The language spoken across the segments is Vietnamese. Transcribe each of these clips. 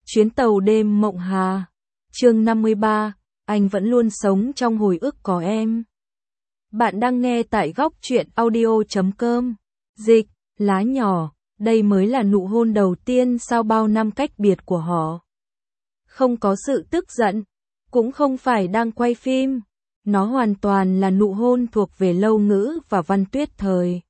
Chuyến tàu đêm Mộng Hà. Chương 53, anh vẫn luôn sống trong hồi ức có em. Bạn đang nghe tại góc truyện audio.com. Dịch, lá nhỏ, đây mới là nụ hôn đầu tiên sau bao năm cách biệt của họ. Không có sự tức giận, cũng không phải đang quay phim. Nó hoàn toàn là nụ hôn thuộc về Lâu Ngữ và Văn Tuyết Thời.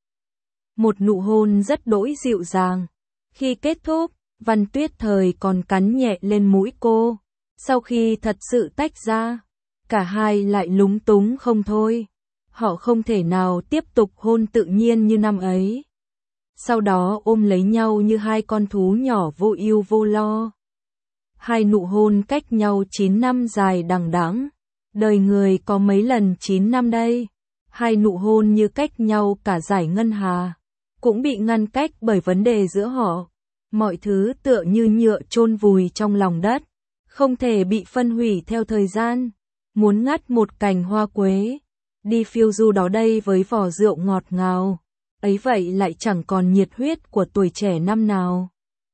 Một nụ hôn rất đỗi dịu dàng. Khi kết thúc, Văn Tuyết Thời còn cắn nhẹ lên mũi cô. Sau khi thật sự tách ra, cả hai lại lúng túng không thôi. Họ không thể nào tiếp tục hôn tự nhiên như năm ấy. Sau đó ôm lấy nhau như hai con thú nhỏ vô ưu vô lo. Hai nụ hôn cách nhau 9 năm dài đằng đẵng. Đời người có mấy lần 9 năm đây. Hai nụ hôn như cách nhau cả dải ngân hà. Cũng bị ngăn cách bởi vấn đề giữa họ. Mọi thứ tựa như nhựa chôn vùi trong lòng đất. Không thể bị phân hủy theo thời gian. Muốn ngắt một cành hoa quế. Đi phiêu du đó đây với vò rượu ngọt ngào. Ấy vậy lại chẳng còn nhiệt huyết của tuổi trẻ năm nào.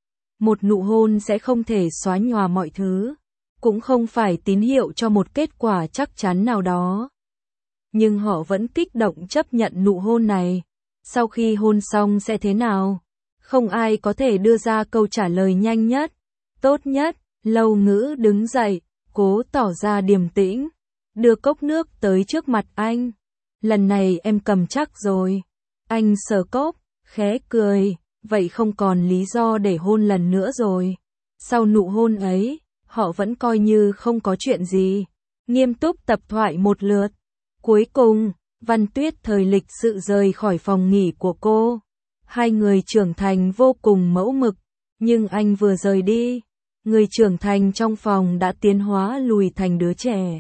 Một nụ hôn sẽ không thể xóa nhòa mọi thứ. Cũng không phải tín hiệu cho một kết quả chắc chắn nào đó. Nhưng họ vẫn kích động chấp nhận nụ hôn này. Sau khi hôn xong sẽ thế nào? Không ai có thể đưa ra câu trả lời nhanh nhất, tốt nhất. Lâu Ngữ đứng dậy, cố tỏ ra điềm tĩnh, đưa cốc nước tới trước mặt anh. Lần này em cầm chắc rồi. Anh sờ cốc, khẽ cười, vậy không còn lý do để hôn lần nữa rồi. Sau nụ hôn ấy, họ vẫn coi như không có chuyện gì. Nghiêm túc tập thoại một lượt. Cuối cùng, Văn Tuyết Thời lịch sự rời khỏi phòng nghỉ của cô. Hai người trưởng thành vô cùng mẫu mực, nhưng anh vừa rời đi, người trưởng thành trong phòng đã tiến hóa lùi thành đứa trẻ.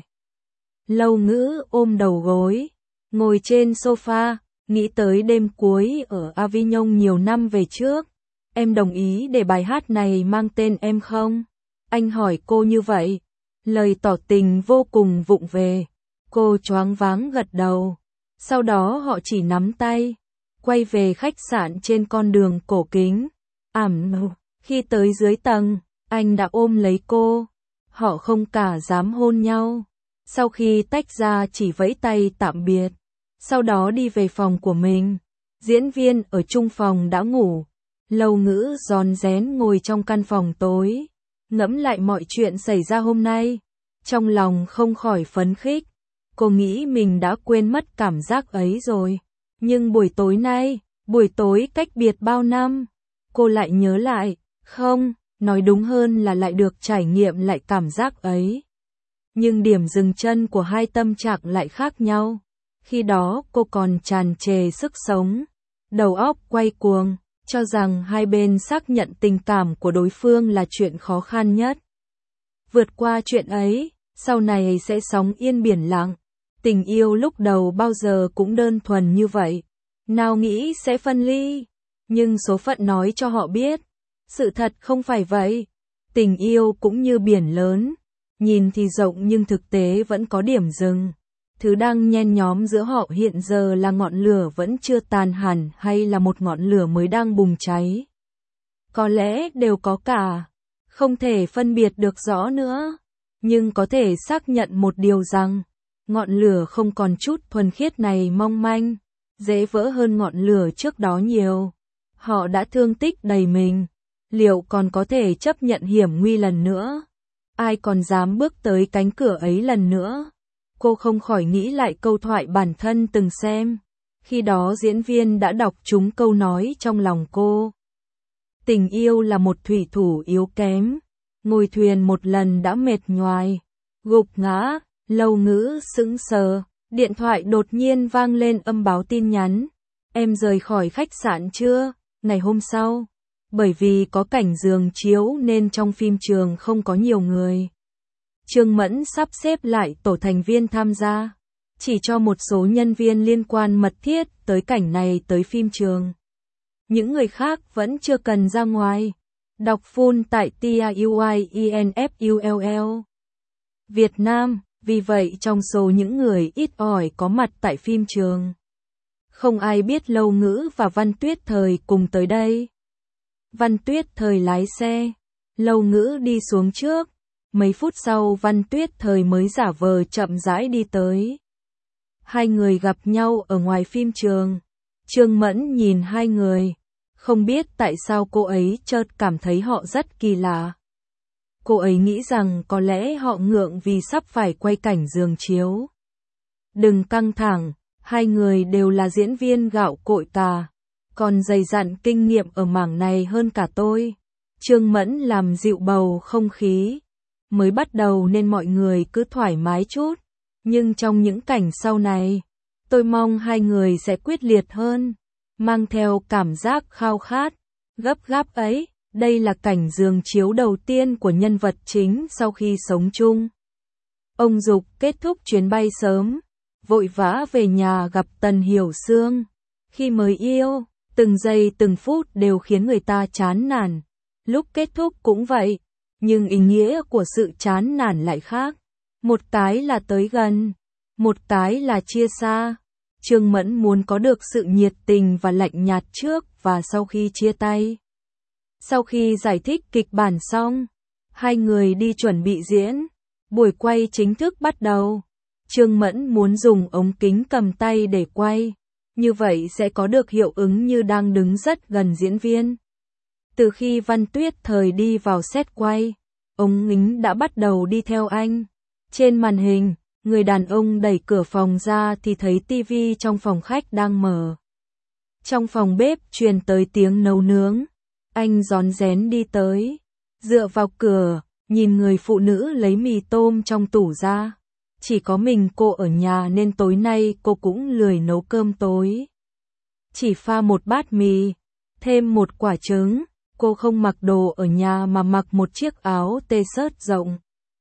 Lâu Ngữ ôm đầu gối, ngồi trên sofa, nghĩ tới đêm cuối ở Avignon nhiều năm về trước. Em đồng ý để bài hát này mang tên em không? Anh hỏi cô như vậy, lời tỏ tình vô cùng vụng về. Cô choáng váng gật đầu. Sau đó họ chỉ nắm tay, quay về khách sạn trên con đường cổ kính. Khi tới dưới tầng, anh đã ôm lấy cô. Họ không cả dám hôn nhau. Sau khi tách ra chỉ vẫy tay tạm biệt. Sau đó đi về phòng của mình. Diễn viên ở chung phòng đã ngủ. Lâu Ngữ rón rén ngồi trong căn phòng tối, ngẫm lại mọi chuyện xảy ra hôm nay. Trong lòng không khỏi phấn khích. Cô nghĩ mình đã quên mất cảm giác ấy rồi. Nhưng buổi tối nay, buổi tối cách biệt bao năm, cô lại nhớ lại. Không, nói đúng hơn là lại được trải nghiệm lại cảm giác ấy. Nhưng điểm dừng chân của hai tâm trạng lại khác nhau. Khi đó cô còn tràn trề sức sống, đầu óc quay cuồng, cho rằng hai bên xác nhận tình cảm của đối phương là chuyện khó khăn nhất. Vượt qua chuyện ấy, sau này sẽ sóng yên biển lặng. Tình yêu lúc đầu bao giờ cũng đơn thuần như vậy. Nào nghĩ sẽ phân ly. Nhưng số phận nói cho họ biết. Sự thật không phải vậy. Tình yêu cũng như biển lớn. Nhìn thì rộng nhưng thực tế vẫn có điểm dừng. Thứ đang nhen nhóm giữa họ hiện giờ là ngọn lửa vẫn chưa tàn hẳn hay là một ngọn lửa mới đang bùng cháy. Có lẽ đều có cả. Không thể phân biệt được rõ nữa. Nhưng có thể xác nhận một điều rằng, ngọn lửa không còn chút thuần khiết này mong manh, dễ vỡ hơn ngọn lửa trước đó nhiều. Họ đã thương tích đầy mình, liệu còn có thể chấp nhận hiểm nguy lần nữa? Ai còn dám bước tới cánh cửa ấy lần nữa? Cô không khỏi nghĩ lại câu thoại bản thân từng xem. Khi đó diễn viên đã đọc trúng câu nói trong lòng cô. Tình yêu là một thủy thủ yếu kém, ngồi thuyền một lần đã mệt nhoài, gục ngã. Lâu Ngữ sững sờ, điện thoại đột nhiên vang lên âm báo tin nhắn. Em rời khỏi khách sạn chưa? Ngày hôm sau. Bởi vì có cảnh giường chiếu nên trong phim trường không có nhiều người. Trương Mẫn sắp xếp lại tổ thành viên tham gia. Chỉ cho một số nhân viên liên quan mật thiết tới cảnh này tới phim trường. Những người khác vẫn chưa cần ra ngoài. Đọc full tại TAUIENFULL Việt Nam. Vì vậy trong số những người ít ỏi có mặt tại phim trường, không ai biết Lâu Ngữ và Văn Tuyết Thời cùng tới đây. Văn Tuyết Thời lái xe, Lâu Ngữ đi xuống trước. Mấy phút sau Văn Tuyết Thời mới giả vờ chậm rãi đi tới. Hai người gặp nhau ở ngoài phim trường. Trương Mẫn nhìn hai người. Không biết tại sao cô ấy chợt cảm thấy họ rất kỳ lạ. Cô ấy nghĩ rằng có lẽ họ ngượng vì sắp phải quay cảnh giường chiếu. Đừng căng thẳng, hai người đều là diễn viên gạo cội cả, còn dày dặn kinh nghiệm ở mảng này hơn cả tôi. Trương Mẫn làm dịu bầu không khí. Mới bắt đầu nên mọi người cứ thoải mái chút, nhưng trong những cảnh sau này, tôi mong hai người sẽ quyết liệt hơn, mang theo cảm giác khao khát, gấp gáp ấy. Đây là cảnh giường chiếu đầu tiên của nhân vật chính sau khi sống chung. Ông Dục kết thúc chuyến bay sớm, vội vã về nhà gặp Tần Hiểu Sương. Khi mới yêu, từng giây từng phút đều khiến người ta chán nản. Lúc kết thúc cũng vậy, nhưng ý nghĩa của sự chán nản lại khác. Một cái là tới gần, một cái là chia xa. Trương Mẫn muốn có được sự nhiệt tình và lạnh nhạt trước và sau khi chia tay. Sau khi giải thích kịch bản xong, hai người đi chuẩn bị diễn. Buổi quay chính thức bắt đầu. Trương Mẫn muốn dùng ống kính cầm tay để quay, như vậy sẽ có được hiệu ứng như đang đứng rất gần diễn viên. Từ khi Văn Tuyết Thời đi vào set quay, ống kính đã bắt đầu đi theo anh. Trên màn hình, người đàn ông đẩy cửa phòng ra thì thấy tivi trong phòng khách đang mở. Trong phòng bếp truyền tới tiếng nấu nướng. Anh rón rén đi tới, dựa vào cửa, nhìn người phụ nữ lấy mì tôm trong tủ ra. Chỉ có mình cô ở nhà nên tối nay cô cũng lười nấu cơm tối. Chỉ pha một bát mì, thêm một quả trứng. Cô không mặc đồ ở nhà mà mặc một chiếc áo t-shirt rộng.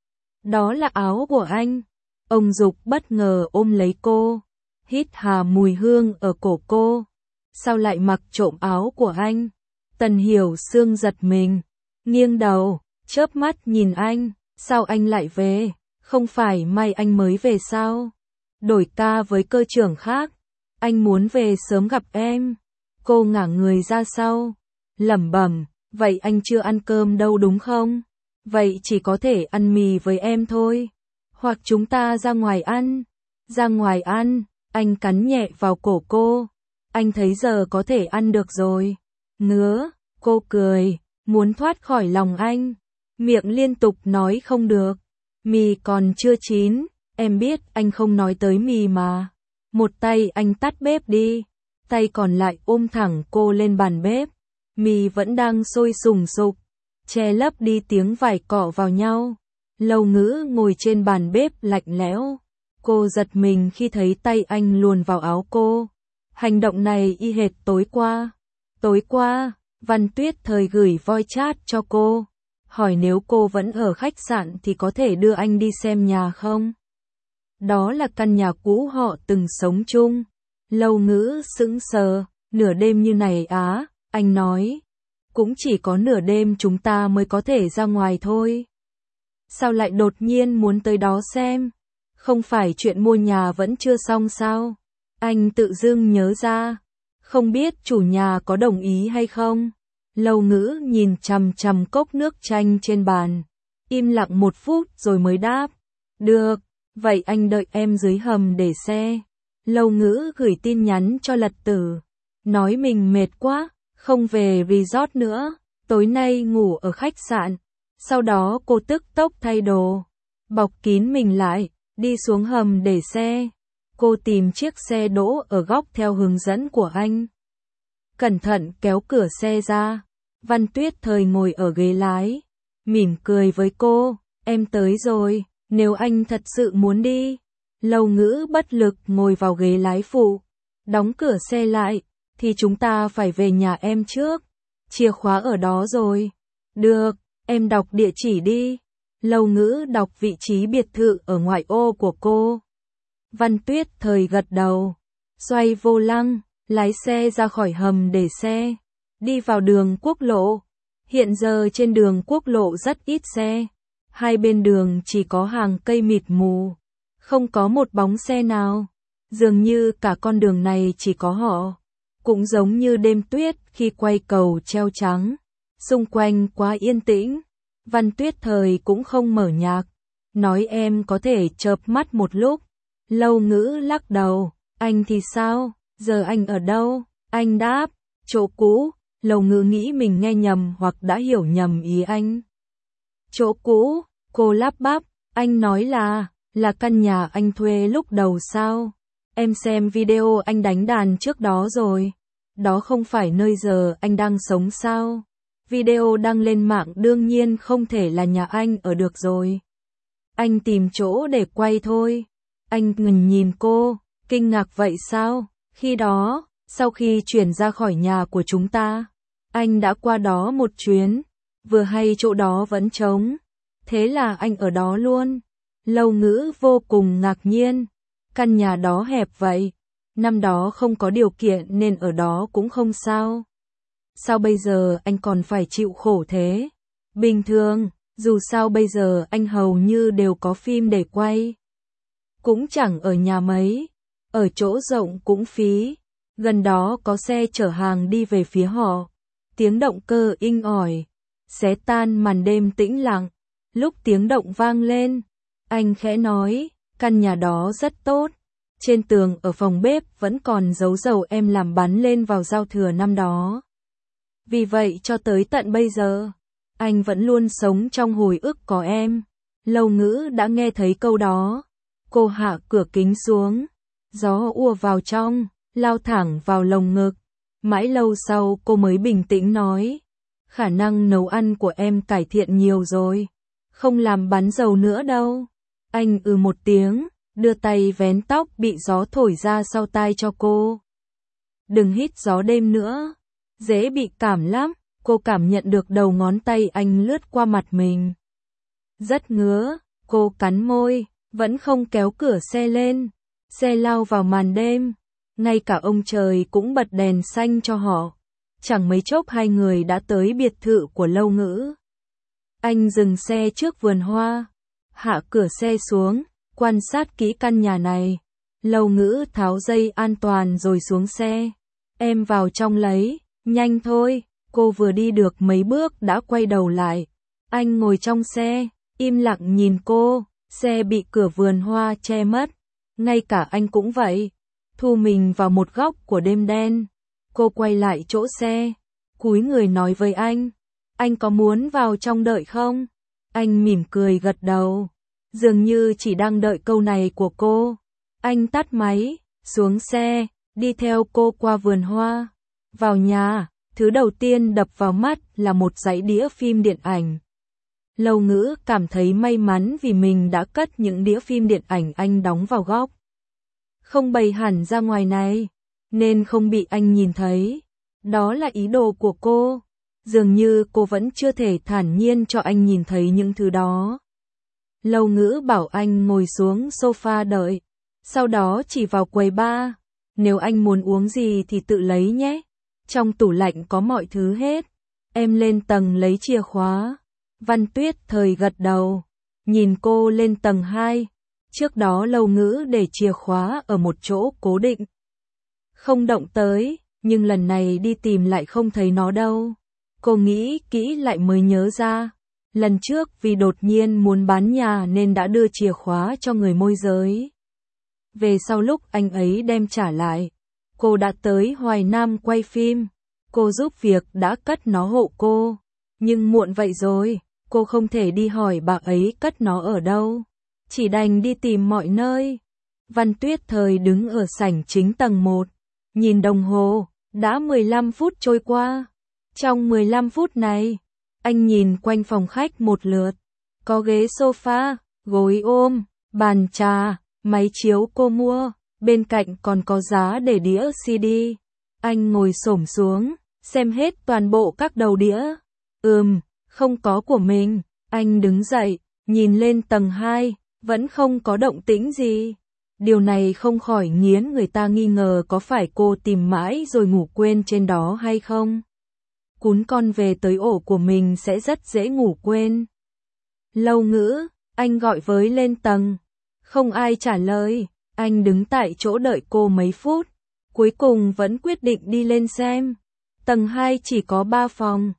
Đó là áo của anh. Ông Dục bất ngờ ôm lấy cô, hít hà mùi hương ở cổ cô. Sao lại mặc trộm áo của anh? Tần Hiểu Sương giật mình, nghiêng đầu, chớp mắt nhìn anh. Sao anh lại về? Không phải may anh mới về sao? Đổi ca với cơ trưởng khác. Anh muốn về sớm gặp em. Cô ngả người ra sau, lẩm bẩm, vậy anh chưa ăn cơm đâu đúng không? Vậy chỉ có thể ăn mì với em thôi. Hoặc chúng ta ra ngoài ăn. Ra ngoài ăn, anh cắn nhẹ vào cổ cô. Anh thấy giờ có thể ăn được rồi. Ngứa, cô cười, muốn thoát khỏi lòng anh. Miệng liên tục nói không được. Mì còn chưa chín, em biết anh không nói tới mì mà. Một tay anh tắt bếp đi, tay còn lại ôm thẳng cô lên bàn bếp. Mì vẫn đang sôi sùng sục, che lấp đi tiếng vải cọ vào nhau. Lâu Ngữ ngồi trên bàn bếp lạnh lẽo. Cô giật mình khi thấy tay anh luồn vào áo cô. Hành động này y hệt tối qua. Tối qua, Văn Tuyết Thời gửi voice chat cho cô, hỏi nếu cô vẫn ở khách sạn thì có thể đưa anh đi xem nhà không? Đó là căn nhà cũ họ từng sống chung. Lâu Ngữ sững sờ, nửa đêm như này á, anh nói. Cũng chỉ có nửa đêm chúng ta mới có thể ra ngoài thôi. Sao lại đột nhiên muốn tới đó xem? Không phải chuyện mua nhà vẫn chưa xong sao? Anh tự dưng nhớ ra. Không biết chủ nhà có đồng ý hay không? Lâu Ngữ nhìn chằm chằm cốc nước chanh trên bàn. Im lặng một phút rồi mới đáp. Được, vậy anh đợi em dưới hầm để xe. Lâu Ngữ gửi tin nhắn cho Lật Tử. Nói mình mệt quá, không về resort nữa. Tối nay ngủ ở khách sạn. Sau đó cô tức tốc thay đồ, bọc kín mình lại, đi xuống hầm để xe. Cô tìm chiếc xe đỗ ở góc theo hướng dẫn của anh. Cẩn thận kéo cửa xe ra. Văn Tuyết Thời ngồi ở ghế lái, mỉm cười với cô. Em tới rồi, nếu anh thật sự muốn đi. Lâu Ngữ bất lực ngồi vào ghế lái phụ. Đóng cửa xe lại, thì chúng ta phải về nhà em trước. Chìa khóa ở đó rồi. Được, em đọc địa chỉ đi. Lâu Ngữ đọc vị trí biệt thự ở ngoại ô của cô. Văn Tuyết Thời gật đầu, xoay vô lăng, lái xe ra khỏi hầm để xe, đi vào đường quốc lộ. Hiện giờ trên đường quốc lộ rất ít xe, hai bên đường chỉ có hàng cây mịt mù, không có một bóng xe nào. Dường như cả con đường này chỉ có họ, cũng giống như đêm tuyết khi quay cầu treo trắng, xung quanh quá yên tĩnh. Văn Tuyết Thời cũng không mở nhạc, nói em có thể chợp mắt một lúc. Lâu Ngữ lắc đầu, anh thì sao, giờ anh ở đâu? Anh đáp, chỗ cũ. Lâu Ngữ nghĩ mình nghe nhầm hoặc đã hiểu nhầm ý anh. Chỗ cũ, cô lắp bắp, anh nói là căn nhà anh thuê lúc đầu sao? Em xem video anh đánh đàn trước đó rồi. Đó không phải nơi giờ anh đang sống sao? Video đăng lên mạng đương nhiên không thể là nhà anh ở được rồi. Anh tìm chỗ để quay thôi. Anh ngừng nhìn cô, kinh ngạc vậy sao? Khi đó, sau khi chuyển ra khỏi nhà của chúng ta, anh đã qua đó một chuyến, vừa hay chỗ đó vẫn trống. Thế là anh ở đó luôn. Lâu Ngữ vô cùng ngạc nhiên. Căn nhà đó hẹp vậy. Năm đó không có điều kiện nên ở đó cũng không sao. Sao bây giờ anh còn phải chịu khổ thế? Bình thường, dù sao bây giờ anh hầu như đều có phim để quay. Cũng chẳng ở nhà mấy, ở chỗ rộng cũng phí. Gần đó có xe chở hàng đi về phía họ. Tiếng động cơ inh ỏi, xé tan màn đêm tĩnh lặng. Lúc tiếng động vang lên, anh khẽ nói, căn nhà đó rất tốt. Trên tường ở phòng bếp vẫn còn dấu dầu em làm bắn lên vào giao thừa năm đó. Vì vậy cho tới tận bây giờ, anh vẫn luôn sống trong hồi ức có em. Lâu Ngữ đã nghe thấy câu đó. Cô hạ cửa kính xuống. Gió ùa vào trong, lao thẳng vào lồng ngực. Mãi lâu sau cô mới bình tĩnh nói. Khả năng nấu ăn của em cải thiện nhiều rồi. Không làm bắn dầu nữa đâu. Anh một tiếng, đưa tay vén tóc bị gió thổi ra sau tai cho cô. Đừng hít gió đêm nữa. Dễ bị cảm lắm. Cô cảm nhận được đầu ngón tay anh lướt qua mặt mình. Rất ngứa, cô cắn môi, vẫn không kéo cửa xe lên. Xe lao vào màn đêm. Ngay cả ông trời cũng bật đèn xanh cho họ. Chẳng mấy chốc hai người đã tới biệt thự của Lâu Ngữ. Anh dừng xe trước vườn hoa, hạ cửa xe xuống, quan sát kỹ căn nhà này. Lâu Ngữ tháo dây an toàn rồi xuống xe. Em vào trong lấy, nhanh thôi. Cô vừa đi được mấy bước đã quay đầu lại. Anh ngồi trong xe, im lặng nhìn cô. Xe bị cửa vườn hoa che mất. Ngay cả anh cũng vậy. Thu mình vào một góc của đêm đen. Cô quay lại chỗ xe, cúi người nói với anh. Anh có muốn vào trong đợi không? Anh mỉm cười gật đầu. Dường như chỉ đang đợi câu này của cô. Anh tắt máy, xuống xe, đi theo cô qua vườn hoa. Vào nhà, thứ đầu tiên đập vào mắt là một dãy đĩa phim điện ảnh. Lâu Ngữ cảm thấy may mắn vì mình đã cất những đĩa phim điện ảnh anh đóng vào góc. Không bày hẳn ra ngoài này, nên không bị anh nhìn thấy. Đó là ý đồ của cô. Dường như cô vẫn chưa thể thản nhiên cho anh nhìn thấy những thứ đó. Lâu Ngữ bảo anh ngồi xuống sofa đợi. Sau đó chỉ vào quầy bar. Nếu anh muốn uống gì thì tự lấy nhé. Trong tủ lạnh có mọi thứ hết. Em lên tầng lấy chìa khóa. Văn Tuyết Thời gật đầu. Nhìn cô lên tầng 2. Trước đó Lâu Ngữ để chìa khóa ở một chỗ cố định. Không động tới, nhưng lần này đi tìm lại không thấy nó đâu. Cô nghĩ kỹ lại mới nhớ ra. Lần trước vì đột nhiên muốn bán nhà nên đã đưa chìa khóa cho người môi giới. Về sau lúc anh ấy đem trả lại, cô đã tới Hoài Nam quay phim. Cô giúp việc đã cất nó hộ cô. Nhưng muộn vậy rồi, cô không thể đi hỏi bà ấy cất nó ở đâu. Chỉ đành đi tìm mọi nơi. Văn Tuyết Thời đứng ở sảnh chính tầng 1. Nhìn đồng hồ, đã 15 phút trôi qua. Trong 15 phút này, anh nhìn quanh phòng khách một lượt. Có ghế sofa, gối ôm, bàn trà, máy chiếu cô mua. Bên cạnh còn có giá để đĩa CD. Anh ngồi xổm xuống, xem hết toàn bộ các đầu đĩa. Không có của mình. Anh đứng dậy, nhìn lên tầng 2, vẫn không có động tĩnh gì. Điều này không khỏi nghiến người ta nghi ngờ có phải cô tìm mãi rồi ngủ quên trên đó hay không. Cún con về tới ổ của mình sẽ rất dễ ngủ quên. Lâu Ngữ, anh gọi với lên tầng. Không ai trả lời, anh đứng tại chỗ đợi cô mấy phút. Cuối cùng vẫn quyết định đi lên xem. Tầng 2 chỉ có 3 phòng.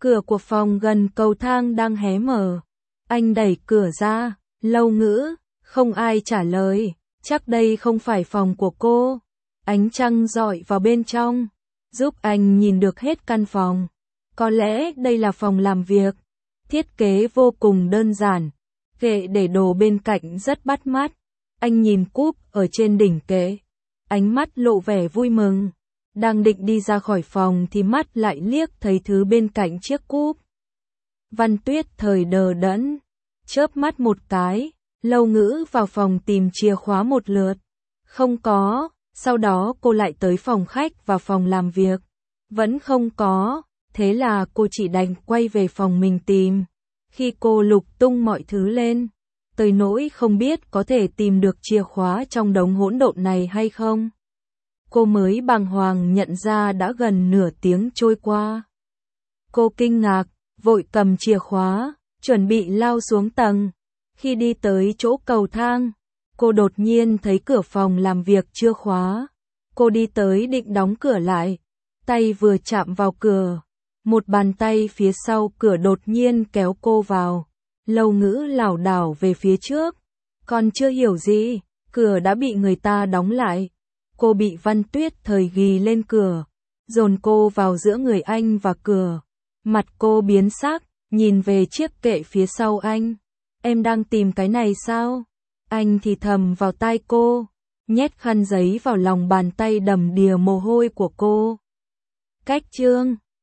Cửa của phòng gần cầu thang đang hé mở. Anh đẩy cửa ra, Lâu Ngữ, không ai trả lời, chắc đây không phải phòng của cô. Ánh trăng rọi vào bên trong, giúp anh nhìn được hết căn phòng. Có lẽ đây là phòng làm việc. Thiết kế vô cùng đơn giản, kệ để đồ bên cạnh rất bắt mắt. Anh nhìn cúp ở trên đỉnh kệ, ánh mắt lộ vẻ vui mừng. Đang định đi ra khỏi phòng thì mắt lại liếc thấy thứ bên cạnh chiếc cúp. Văn Tuyết thời đờ đẫn, chớp mắt một cái, Lâu Ngữ vào phòng tìm chìa khóa một lượt. Không có, sau đó cô lại tới phòng khách và phòng làm việc. Vẫn không có, thế là cô chỉ đành quay về phòng mình tìm. Khi cô lục tung mọi thứ lên, tới nỗi không biết có thể tìm được chìa khóa trong đống hỗn độn này hay không. Cô mới bàng hoàng nhận ra đã gần nửa tiếng trôi qua. Cô kinh ngạc, vội cầm chìa khóa, chuẩn bị lao xuống tầng. Khi đi tới chỗ cầu thang, cô đột nhiên thấy cửa phòng làm việc chưa khóa. Cô đi tới định đóng cửa lại, tay vừa chạm vào cửa, một bàn tay phía sau cửa đột nhiên kéo cô vào. Lâu Ngữ lảo đảo về phía trước, còn chưa hiểu gì, cửa đã bị người ta đóng lại. Cô bị Văn Tuyết thời ghì lên cửa, dồn cô vào giữa người anh và cửa. Mặt cô biến sắc, nhìn về chiếc kệ phía sau anh. Em đang tìm cái này sao? Anh thì thầm vào tai cô, nhét khăn giấy vào lòng bàn tay đầm đìa mồ hôi của cô. Cách chương